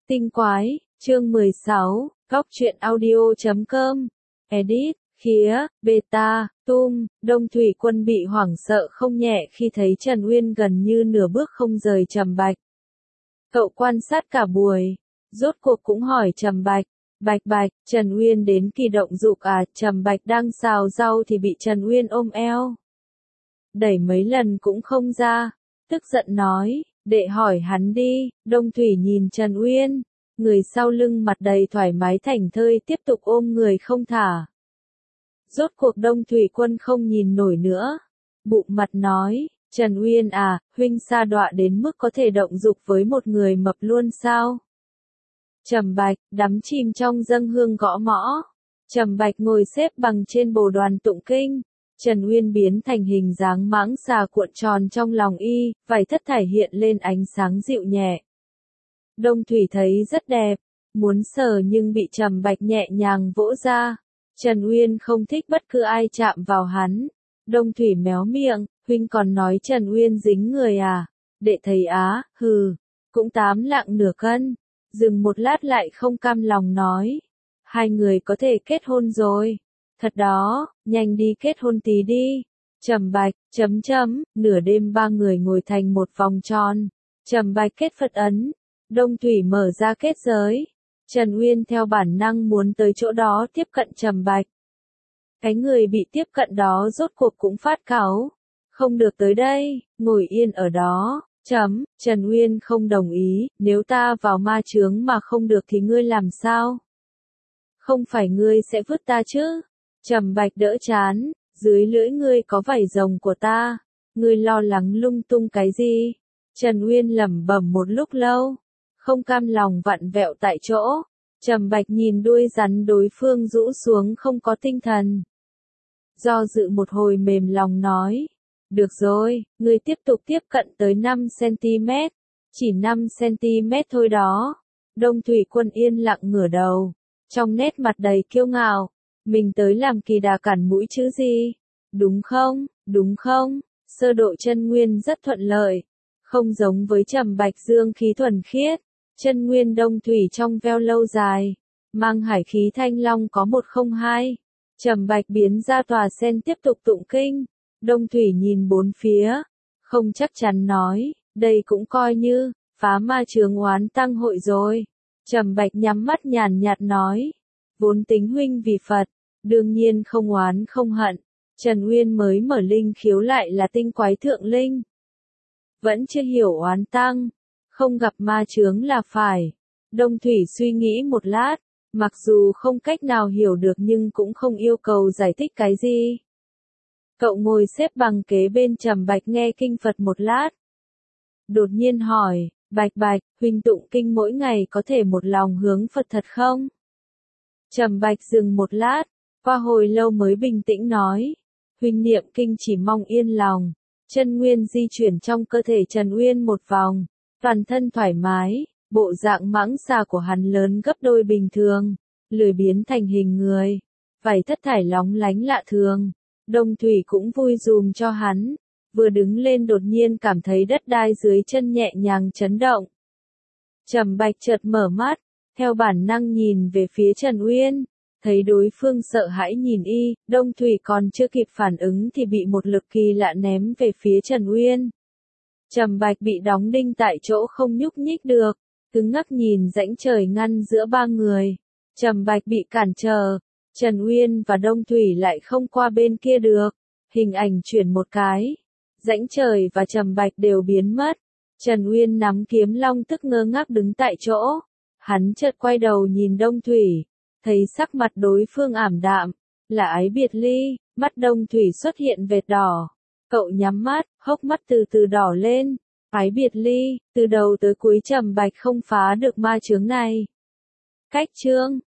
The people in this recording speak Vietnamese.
Tinh quái, chương 16, Góc truyện audio.com, edit, khía, beta, tung, Đông Thủy Quân bị hoảng sợ không nhẹ khi thấy Trần Uyên gần như nửa bước không rời Trầm Bạch. Cậu quan sát cả buổi, rốt cuộc cũng hỏi Trầm Bạch, Bạch, Trần Uyên đến kỳ động dục à? Trầm Bạch đang xào rau thì bị Trần Uyên ôm eo. Đẩy mấy lần cũng không ra, tức giận nói, đệ hỏi hắn đi. Đông Thủy nhìn Trần Uyên, người sau lưng mặt đầy thoải mái thảnh thơi tiếp tục ôm người không thả. Rốt cuộc Đông Thủy Quân không nhìn nổi nữa, bụng mặt nói, Trần Uyên à, huynh sa đọa đến mức có thể động dục với một người mập luôn sao? Trầm Bạch, đắm chìm trong dâng hương gõ mõ. Trầm Bạch ngồi xếp bằng trên bồ đoàn tụng kinh. Trần Uyên biến thành hình dáng mãng xà cuộn tròn trong lòng y, vảy thất thải hiện lên ánh sáng dịu nhẹ. Đông Thủy thấy rất đẹp, muốn sờ nhưng bị Trầm Bạch nhẹ nhàng vỗ ra. Trần Uyên không thích bất cứ ai chạm vào hắn. Đông Thủy méo miệng, huynh còn nói Trần Uyên dính người à? Đệ thấy á, hừ, cũng 8 lạng nửa cân. Dừng một lát lại không cam lòng nói, hai người có thể kết hôn rồi. Thật đó, nhanh đi kết hôn tí đi. Trầm Bạch, nửa đêm ba người ngồi thành một vòng tròn. Trầm Bạch kết Phật ấn, Đông Thủy mở ra kết giới. Trần Uyên theo bản năng muốn tới chỗ đó tiếp cận Trầm Bạch. Cái người bị tiếp cận đó rốt cuộc cũng phát cáu. Không được tới đây, ngồi yên ở đó. Trần Uyên không đồng ý, nếu ta vào ma chướng mà không được thì ngươi làm sao? Không phải ngươi sẽ vứt ta chứ? Trầm Bạch đỡ chán, dưới lưỡi ngươi có vảy rồng của ta, ngươi lo lắng lung tung cái gì? Trần Uyên lẩm bẩm một lúc lâu, không cam lòng vặn vẹo tại chỗ. Trầm Bạch nhìn đuôi rắn đối phương rũ xuống không có tinh thần. Do dự một hồi mềm lòng nói, được rồi, ngươi tiếp tục tiếp cận tới 5cm, chỉ 5cm thôi đó. Đông Thủy Quân yên lặng ngửa đầu, trong nét mặt đầy kiêu ngạo, mình tới làm kỳ đà cản mũi chứ gì, đúng không, sơ độ chân nguyên rất thuận lợi, không giống với Trầm Bạch dương khí thuần khiết, chân nguyên Đông Thủy trong veo lâu dài, mang hải khí thanh long có 102. Trầm Bạch biến ra tòa sen tiếp tục tụng kinh. Đông Thủy nhìn bốn phía, không chắc chắn nói, đây cũng coi như phá ma chướng oán tăng hội rồi. Trầm Bạch nhắm mắt nhàn nhạt nói, vốn tính huynh vì Phật, đương nhiên không oán không hận. Trần Uyên mới mở linh khiếu lại là tinh quái thượng linh, vẫn chưa hiểu oán tăng, không gặp ma chướng là phải. Đông Thủy suy nghĩ một lát, mặc dù không cách nào hiểu được nhưng cũng không yêu cầu giải thích cái gì. Cậu ngồi xếp bằng kế bên Trầm Bạch nghe kinh Phật một lát. Đột nhiên hỏi, Bạch, huynh tụng kinh mỗi ngày có thể một lòng hướng Phật thật không? Trầm Bạch dừng một lát, qua hồi lâu mới bình tĩnh nói, huynh niệm kinh chỉ mong yên lòng. Chân nguyên di chuyển trong cơ thể Trần Uyên một vòng, toàn thân thoải mái, bộ dạng mãng xà của hắn lớn gấp đôi bình thường, lười biến thành hình người, vảy thất thải lóng lánh lạ thường. Đông Thủy cũng vui dùm cho hắn, vừa đứng lên đột nhiên cảm thấy đất đai dưới chân nhẹ nhàng chấn động. Trầm Bạch chợt mở mắt, theo bản năng nhìn về phía Trần Uyên, thấy đối phương sợ hãi nhìn y, Đông Thủy còn chưa kịp phản ứng thì bị một lực kỳ lạ ném về phía Trần Uyên. Trầm Bạch bị đóng đinh tại chỗ không nhúc nhích được, cứng ngắc nhìn rãnh trời ngăn giữa ba người. Trầm Bạch bị cản trở. Trần Uyên và Đông Thủy lại không qua bên kia được. Hình ảnh chuyển một cái, rãnh trời và Trầm Bạch đều biến mất. Trần Uyên nắm kiếm long tức ngơ ngác đứng tại chỗ. Hắn chợt quay đầu nhìn Đông Thủy, thấy sắc mặt đối phương ảm đạm, là ái biệt ly, mắt Đông Thủy xuất hiện vệt đỏ. Cậu nhắm mắt, hốc mắt từ từ đỏ lên. Ái biệt ly, từ đầu tới cuối Trầm Bạch không phá được ma chướng này. Cách chương